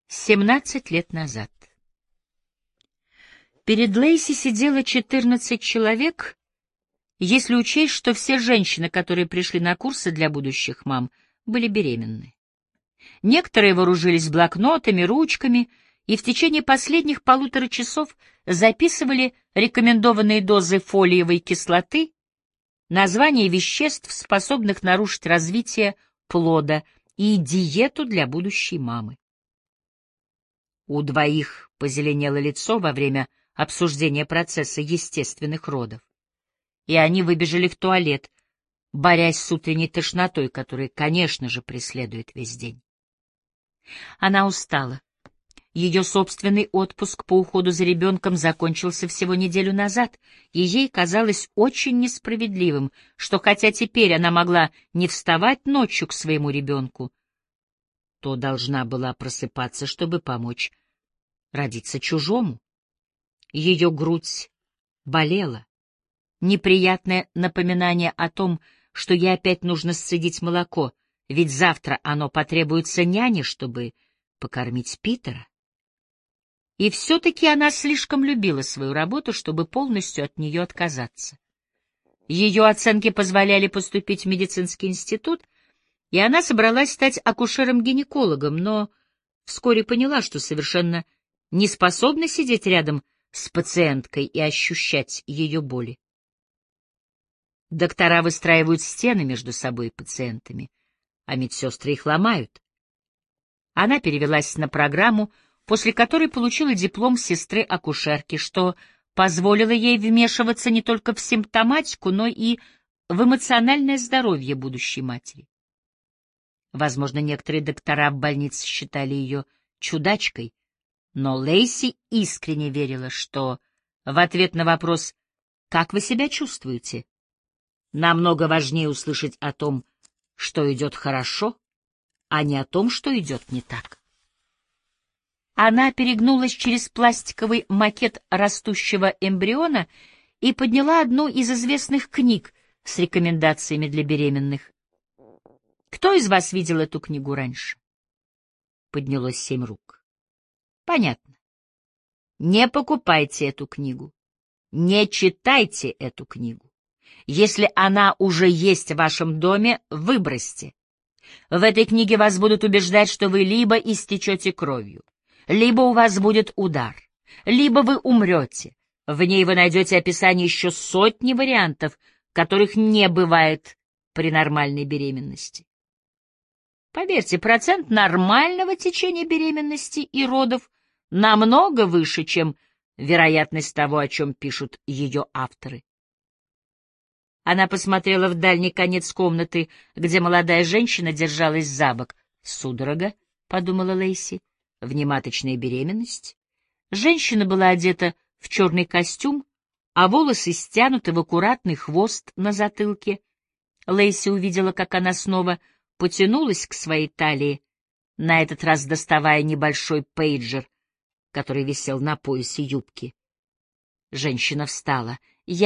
17 лет назад. Перед Лейси сидело 14 человек, если учесть, что все женщины, которые пришли на курсы для будущих мам, были беременны. Некоторые вооружились блокнотами, ручками и в течение последних 1,5 часов записывали рекомендованные дозы фолиевой кислоты, названия веществ, способных нарушить развитие плода, и диету для будущей мамы. У двоих позеленело лицо во время обсуждения процесса естественных родов, и они выбежали в туалет, борясь с утренней тошнотой, которая, конечно же, преследует весь день. Она устала. Ее собственный отпуск по уходу за ребенком закончился всего неделю назад, и ей казалось очень несправедливым, что хотя теперь она могла не вставать ночью к своему ребенку, то должна была просыпаться, чтобы помочь родиться чужому. Ее грудь болела. Неприятное напоминание о том, что ей опять нужно сцедить молоко, ведь завтра оно потребуется няне, чтобы покормить Питера. И все-таки она слишком любила свою работу, чтобы полностью от нее отказаться. Ее оценки позволяли поступить в медицинский институт, и она собралась стать акушером-гинекологом, но вскоре поняла, что совершенно не способна сидеть рядом с пациенткой и ощущать ее боли. Доктора выстраивают стены между собой и пациентами, а медсестры их ломают. Она перевелась на программу, после которой получила диплом сестры-акушерки, что позволило ей вмешиваться не только в симптоматику, но и в эмоциональное здоровье будущей матери. Возможно, некоторые доктора в больнице считали ее чудачкой, но Лейси искренне верила, что в ответ на вопрос «Как вы себя чувствуете?» намного важнее услышать о том, что идет хорошо, а не о том, что идет не так. Она перегнулась через пластиковый макет растущего эмбриона и подняла одну из известных книг с рекомендациями для беременных. «Кто из вас видел эту книгу раньше?» Поднялось 7 рук. «Понятно. Не покупайте эту книгу. Не читайте эту книгу. Если она уже есть в вашем доме, выбросьте. В этой книге вас будут убеждать, что вы либо истечете кровью, либо у вас будет удар, либо вы умрете. В ней вы найдете описание еще сотни вариантов, которых не бывает при нормальной беременности. Поверьте, процент нормального течения беременности и родов намного выше, чем вероятность того, о чем пишут ее авторы. Она посмотрела в дальний конец комнаты, где молодая женщина держалась за бок. «Судорога», — подумала Лейси, — «внематочная беременность». Женщина была одета в черный костюм, а волосы стянуты в аккуратный хвост на затылке. Лейси увидела, как она снова потянулась к своей талии, на этот раз доставая небольшой пейджер, который висел на поясе юбки. Женщина встала.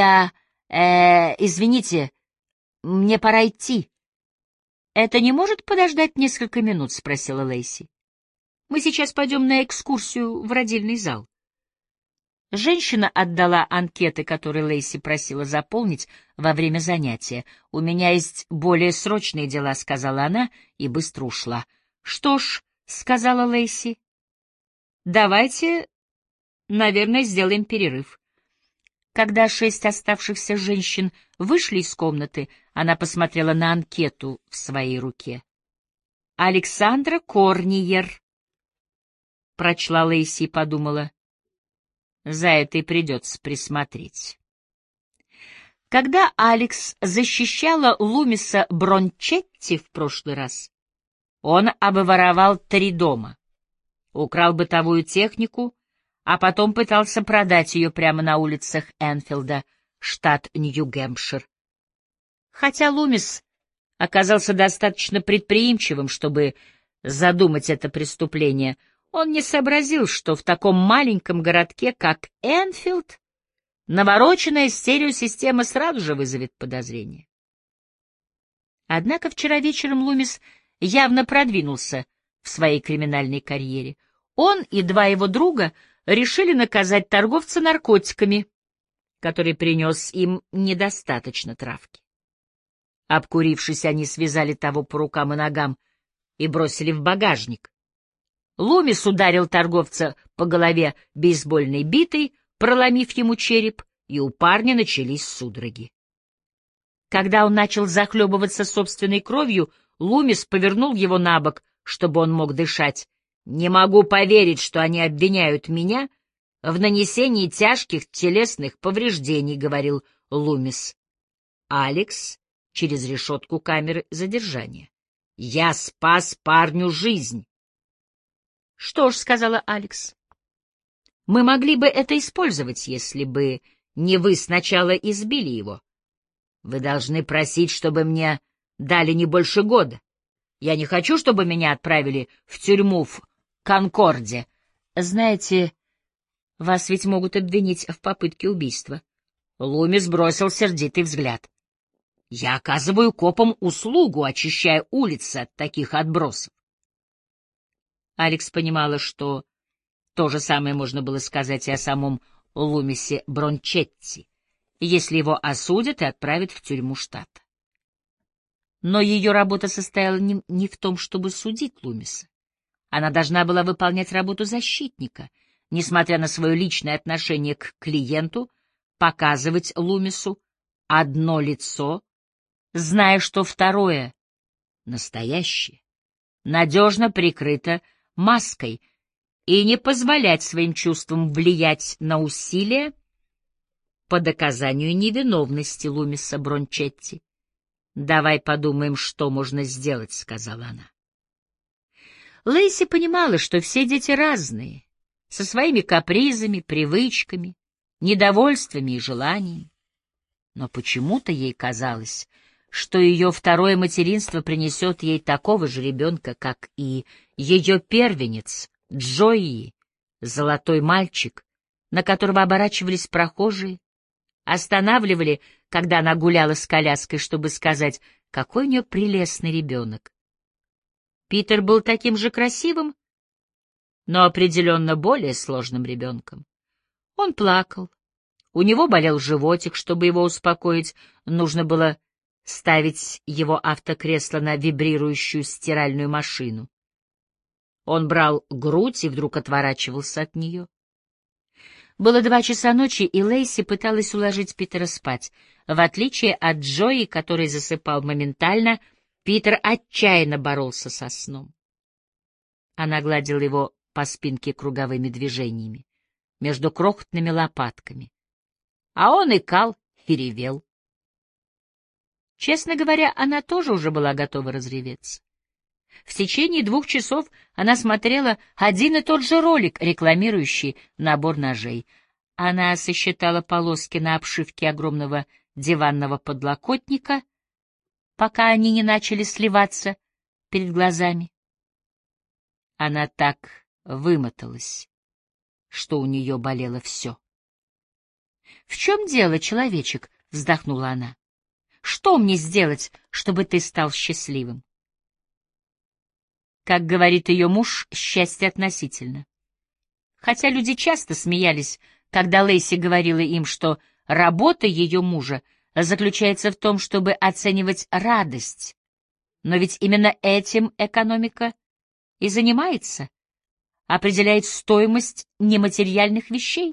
Извините, мне пора идти». «Это не может подождать несколько минут?» — спросила Лейси. «Мы сейчас пойдем на экскурсию в родильный зал». Женщина отдала анкеты, которые Лейси просила заполнить во время занятия. «У меня есть более срочные дела», — сказала она и быстро ушла. «Что ж», — сказала Лейси, — «давайте, наверное, сделаем перерыв». Когда 6 оставшихся женщин вышли из комнаты, она посмотрела на анкету в своей руке. «Александра Корниер», — прочла Лейси и подумала, за этой придется присмотреть. Когда Алекс защищала Лумиса Брончетти в прошлый раз, он обворовал 3 дома, украл бытовую технику, а потом пытался продать ее прямо на улицах Энфилда, штат Нью-Гэмпшир. Хотя Лумис оказался достаточно предприимчивым, чтобы задумать это преступление, он не сообразил, что в таком маленьком городке, как Энфилд, навороченная стереосистема сразу же вызовет подозрение. Однако вчера вечером Лумис явно продвинулся в своей криминальной карьере. Он и два его друга решили наказать торговца наркотиками, который принес им недостаточно травки. Обкурившись, они связали того по рукам и ногам и бросили в багажник. Лумис ударил торговца по голове бейсбольной битой, проломив ему череп, и у парня начались судороги. Когда он начал захлебываться собственной кровью, Лумис повернул его на бок, чтобы он мог дышать. «Не могу поверить, что они обвиняют меня в нанесении тяжких телесных повреждений», — говорил Лумис. Алекс через решетку камеры задержания. «Я спас парню жизнь». «Что ж», — сказала Алекс, — «мы могли бы это использовать, если бы не вы сначала избили его. Вы должны просить, чтобы мне дали не больше года. Я не хочу, чтобы меня отправили в тюрьму в Конкорде. Знаете, вас ведь могут обвинить в попытке убийства». Лумис бросил сердитый взгляд. «Я оказываю копам услугу, очищая улицы от таких отбросов». Алекс понимала, что то же самое можно было сказать и о самом Лумисе Брончетти, если его осудят и отправят в тюрьму штата. Но ее работа состояла не в том, чтобы судить Лумиса. Она должна была выполнять работу защитника, несмотря на свое личное отношение к клиенту, показывать Лумису одно лицо, зная, что второе, настоящее, надежно прикрыто маской, и не позволять своим чувствам влиять на усилия по доказанию невиновности Лумиса Брончетти. «Давай подумаем, что можно сделать», — сказала она. Лейси понимала, что все дети разные, со своими капризами, привычками, недовольствами и желаниями. Но почему-то ей казалось, что ее второе материнство принесет ей такого же ребенка, как и ее первенец, Джои, золотой мальчик, на которого оборачивались прохожие, останавливали, когда она гуляла с коляской, чтобы сказать, какой у нее прелестный ребенок. Питер был таким же красивым, но определенно более сложным ребенком. Он плакал, у него болел животик, чтобы его успокоить, нужно было ставить его автокресло на вибрирующую стиральную машину. Он брал грудь и вдруг отворачивался от нее. Было 2 часа ночи, и Лейси пыталась уложить Питера спать. В отличие от Джои, который засыпал моментально, Питер отчаянно боролся со сном. Она гладила его по спинке круговыми движениями, между крохотными лопатками. А он икал и ревел. Честно говоря, она тоже уже была готова разреветься. В течение 2 часов она смотрела один и тот же ролик, рекламирующий набор ножей. Она сосчитала полоски на обшивке огромного диванного подлокотника, пока они не начали сливаться перед глазами. Она так вымоталась, что у нее болело все. «В чем дело, человечек?» — вздохнула она. «Что мне сделать, чтобы ты стал счастливым?» Как говорит ее муж, счастье относительно. Хотя люди часто смеялись, когда Лейси говорила им, что работа ее мужа заключается в том, чтобы оценивать радость. Но ведь именно этим экономика и занимается, определяет стоимость нематериальных вещей.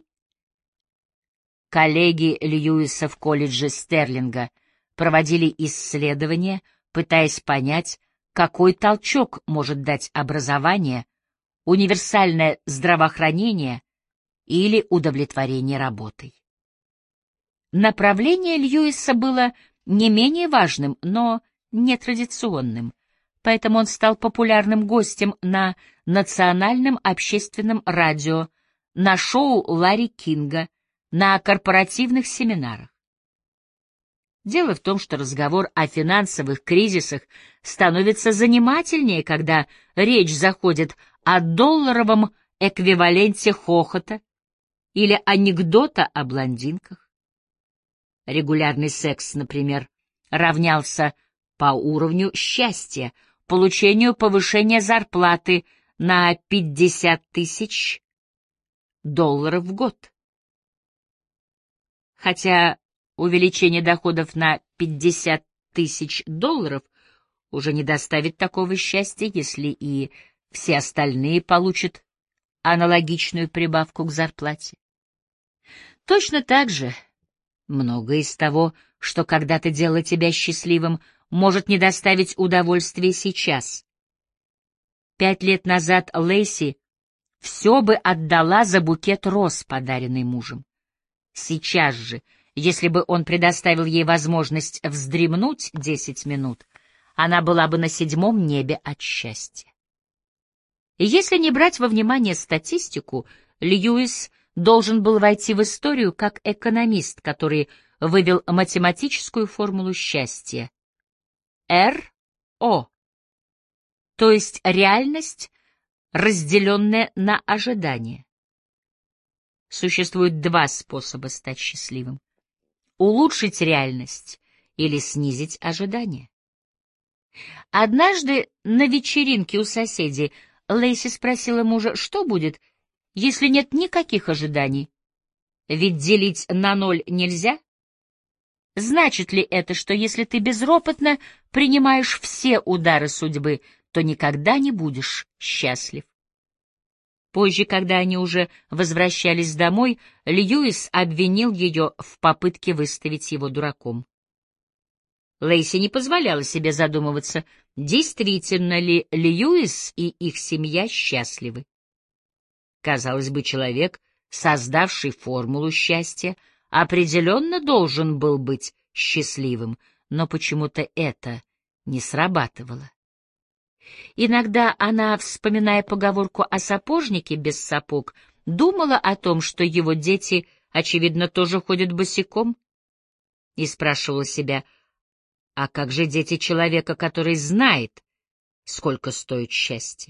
Коллеги Льюиса в колледже Стерлинга проводили исследования, пытаясь понять, какой толчок может дать образование, универсальное здравоохранение или удовлетворение работой. Направление Льюиса было не менее важным, но нетрадиционным, поэтому он стал популярным гостем на национальном общественном радио, на шоу Ларри Кинга, на корпоративных семинарах. Дело в том, что разговор о финансовых кризисах становится занимательнее, когда речь заходит о долларовом эквиваленте хохота или анекдота о блондинках. Регулярный секс, например, равнялся по уровню счастья, получению повышения зарплаты, на 50 тысяч долларов в год. Хотя увеличение доходов на 50 тысяч долларов уже не доставит такого счастья, если и все остальные получат аналогичную прибавку к зарплате. Точно так же многое из того, что когда-то делало тебя счастливым, может не доставить удовольствия сейчас. 5 лет назад Лейси все бы отдала за букет роз, подаренный мужем. Сейчас же, если бы он предоставил ей возможность вздремнуть 10 минут, она была бы на 7-м небе от счастья. И если не брать во внимание статистику, Льюис должен был войти в историю как экономист, который вывел математическую формулу счастья. РО, то есть реальность, разделенная на ожидание. Существует 2 способа стать счастливым: улучшить реальность или снизить ожидания. Однажды на вечеринке у соседей Лейси спросила мужа, что будет, если нет никаких ожиданий? Ведь делить на 0 нельзя. Значит ли это, что если ты безропотно принимаешь все удары судьбы, то никогда не будешь счастлив? Позже, когда они уже возвращались домой, Льюис обвинил ее в попытке выставить его дураком. Лейси не позволяла себе задумываться, действительно ли Льюис и их семья счастливы. Казалось бы, человек, создавший формулу счастья, определенно должен был быть счастливым, но почему-то это не срабатывало. Иногда она, вспоминая поговорку о сапожнике без сапог, думала о том, что его дети, очевидно, тоже ходят босиком, и спрашивала себя, а как же дети человека, который знает, сколько стоит счастье?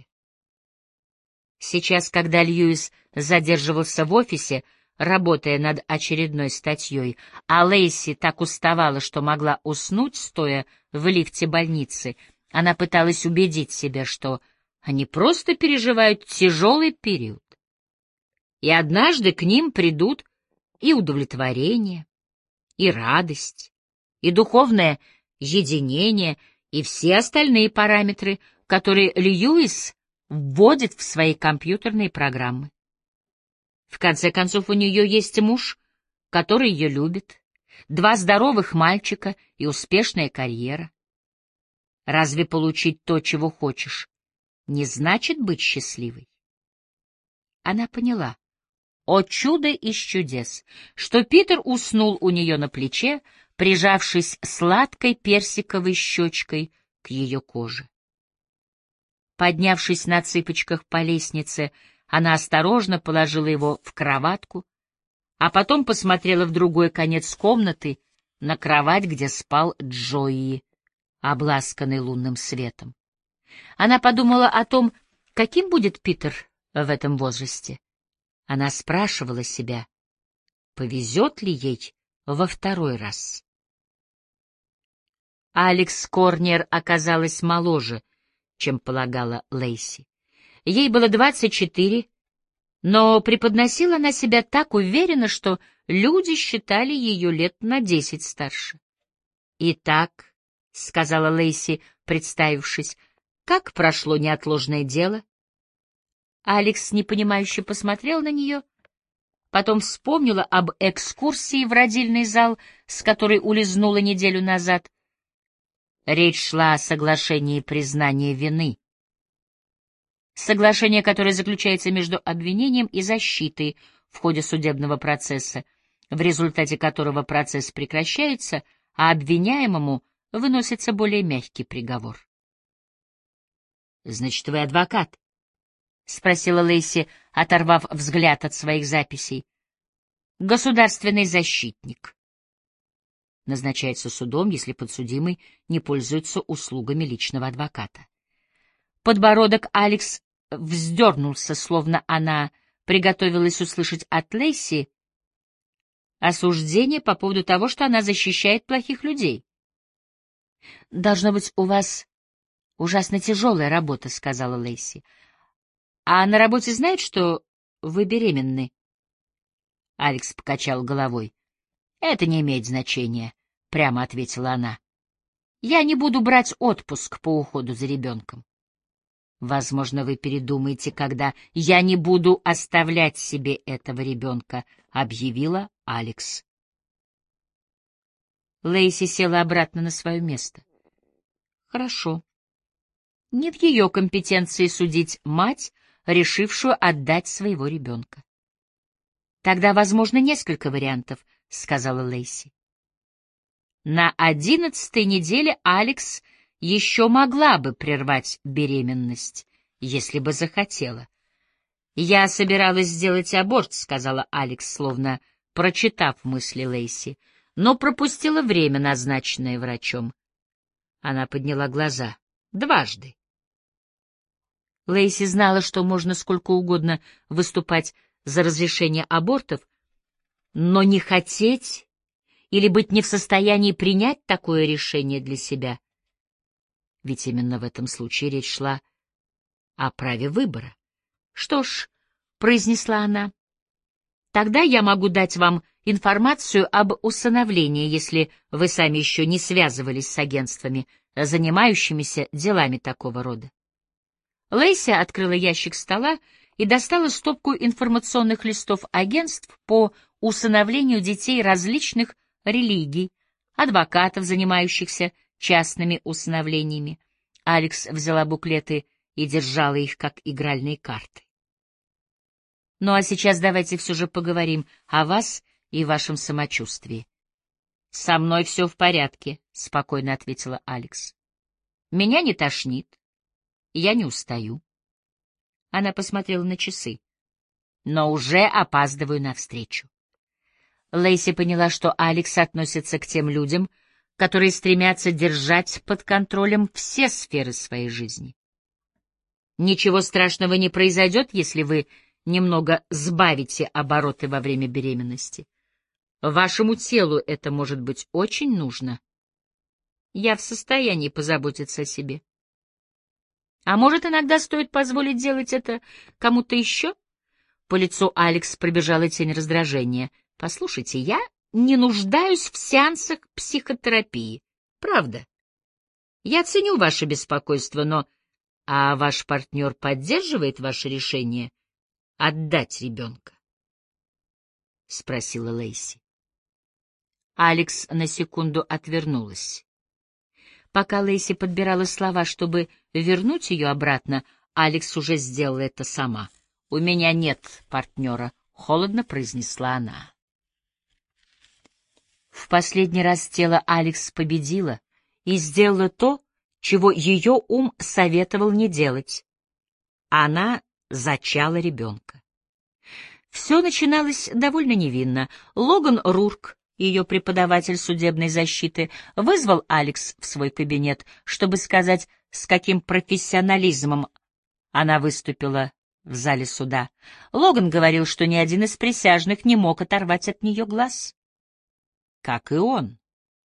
Сейчас, когда Льюис задерживался в офисе, работая над очередной статьей, а Лейси так уставала, что могла уснуть, стоя в лифте больницы, она пыталась убедить себя, что они просто переживают тяжелый период. И однажды к ним придут и удовлетворение, и радость, и духовное единение, и все остальные параметры, которые Льюис вводит в свои компьютерные программы. В конце концов, у нее есть муж, который ее любит, 2 здоровых мальчика и успешная карьера. Разве получить то, чего хочешь, не значит быть счастливой? Она поняла, о чудо из чудес, что Питер уснул у нее на плече, прижавшись сладкой персиковой щечкой к ее коже. Поднявшись на цыпочках по лестнице, она осторожно положила его в кроватку, а потом посмотрела в другой конец комнаты, на кровать, где спал Джои, обласканный лунным светом. Она подумала о том, каким будет Питер в этом возрасте. Она спрашивала себя, повезет ли ей во 2-й раз. Алекс Корнер оказалась моложе, чем полагала Лейси. Ей было 24, но преподносила она себя так уверенно, что люди считали ее лет на 10 старше. «Итак», — сказала Лейси, представившись, — «как прошло неотложное дело?» Алекс непонимающе посмотрел на нее, потом вспомнила об экскурсии в родильный зал, с которой улизнула неделю назад. Речь шла о соглашении признания вины. Соглашение, которое заключается между обвинением и защитой в ходе судебного процесса, в результате которого процесс прекращается, а обвиняемому выносится более мягкий приговор. «Значит, вы адвокат?» — спросила Лейси, оторвав взгляд от своих записей. «Государственный защитник. Назначается судом, если подсудимый не пользуется услугами личного адвоката». Подбородок Алекс вздернулся, словно она приготовилась услышать от Лейси осуждение по поводу того, что она защищает плохих людей. «Должно быть, у вас ужасно тяжелая работа», — сказала Лейси. А на работе знают, что вы беременны? Алекс покачал головой. Это не имеет значения, прямо ответила она. Я не буду брать отпуск по уходу за ребенком. Возможно, вы передумаете, когда я не буду оставлять себе этого ребенка, объявила Алекс. Лейси села обратно на свое место. Хорошо. Не в ее компетенции судить мать, решившую отдать своего ребенка. Тогда, возможно, несколько вариантов, сказала Лейси. На 11-й неделе Алекс еще могла бы прервать беременность, если бы захотела. «Я собиралась сделать аборт», — сказала Алекс, словно прочитав мысли Лейси, но пропустила время, назначенное врачом. Она подняла глаза. Дважды. Лейси знала, что можно сколько угодно выступать за разрешение абортов, но не хотеть или быть не в состоянии принять такое решение для себя. Ведь именно в этом случае речь шла о праве выбора. «Что ж», — произнесла она, — «тогда я могу дать вам информацию об усыновлении, если вы сами еще не связывались с агентствами, занимающимися делами такого рода». Лейси открыла ящик стола и достала стопку информационных листов агентств по усыновлению детей различных религий, адвокатов, занимающихся частными усыновлениями. Алекс взяла буклеты и держала их как игральные карты. Ну а сейчас давайте все же поговорим о вас и вашем самочувствии. — Со мной все в порядке, — спокойно ответила Алекс. — Меня не тошнит. Я не устаю. Она посмотрела на часы. Но уже опаздываю навстречу. Лейси поняла, что Алекс относится к тем людям, которые стремятся держать под контролем все сферы своей жизни. Ничего страшного не произойдет, если вы немного сбавите обороты во время беременности. Вашему телу это может быть очень нужно. Я в состоянии позаботиться о себе. А может, иногда стоит позволить делать это кому-то еще? По лицу Алекс пробежала тень раздражения. Послушайте, я не нуждаюсь в сеансах психотерапии. Правда. Я ценю ваше беспокойство, но... А ваш партнер поддерживает ваше решение отдать ребенка? — спросила Лейси. Алекс на секунду отвернулась. Пока Лейси подбирала слова, чтобы вернуть ее обратно, Алекс уже сделала это сама. «У меня нет партнера», — холодно произнесла она. В последний раз тело Алекс победило и сделала то, чего ее ум советовал не делать. Она зачала ребенка. Все начиналось довольно невинно. Логан Рурк, ее преподаватель судебной защиты, вызвал Алекс в свой кабинет, чтобы сказать, с каким профессионализмом она выступила в зале суда. Логан говорил, что ни один из присяжных не мог оторвать от нее глаз. Как и он.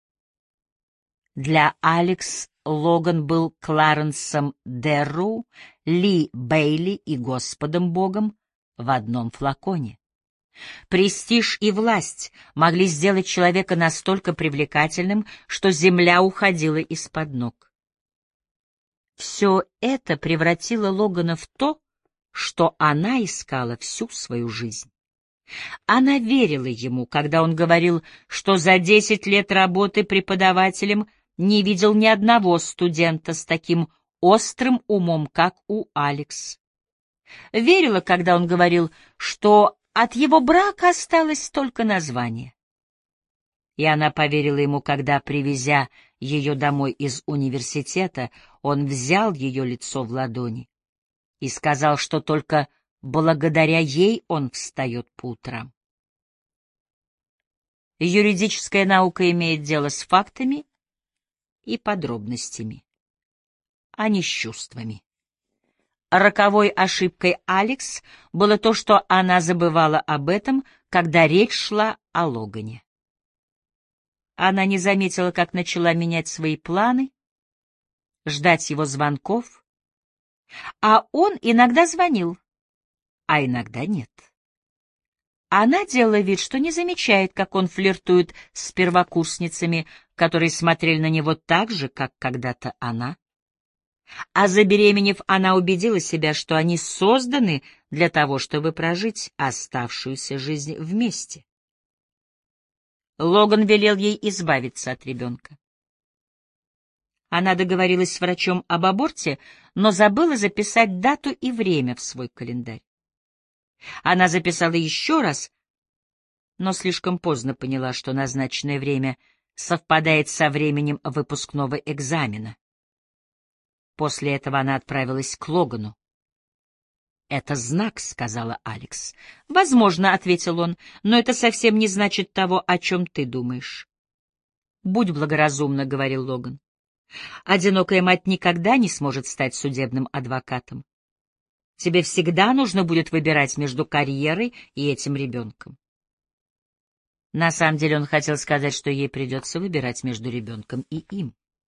Для Алекс Логан был Кларенсом Дерру, Ли Бейли и Господом Богом в одном флаконе. Престиж и власть могли сделать человека настолько привлекательным, что земля уходила из-под ног. Все это превратило Логана в то, что она искала всю свою жизнь. Она верила ему, когда он говорил, что за 10 лет работы преподавателем не видел ни одного студента с таким острым умом, как у Алекс. Верила, когда он говорил, что от его брака осталось только название. И она поверила ему, когда, привезя ее домой из университета, он взял ее лицо в ладони и сказал, что только благодаря ей он встает по утрам. Юридическая наука имеет дело с фактами и подробностями, а не с чувствами. Роковой ошибкой Алекс было то, что она забывала об этом, когда речь шла о Логане. Она не заметила, как начала менять свои планы, ждать его звонков, а он иногда звонил, а иногда нет. Она делала вид, что не замечает, как он флиртует с первокурсницами, которые смотрели на него так же, как когда-то она. А забеременев, она убедила себя, что они созданы для того, чтобы прожить оставшуюся жизнь вместе. Логан велел ей избавиться от ребенка. Она договорилась с врачом об аборте, но забыла записать дату и время в свой календарь. Она записала еще раз, но слишком поздно поняла, что назначенное время совпадает со временем выпускного экзамена. После этого она отправилась к Логану. «Это знак», — сказала Алекс. «Возможно», — ответил он, — «но это совсем не значит того, о чем ты думаешь». «Будь благоразумна», — говорил Логан. «Одинокая мать никогда не сможет стать судебным адвокатом. Тебе всегда нужно будет выбирать между карьерой и этим ребенком». На самом деле он хотел сказать, что ей придется выбирать между ребенком и им.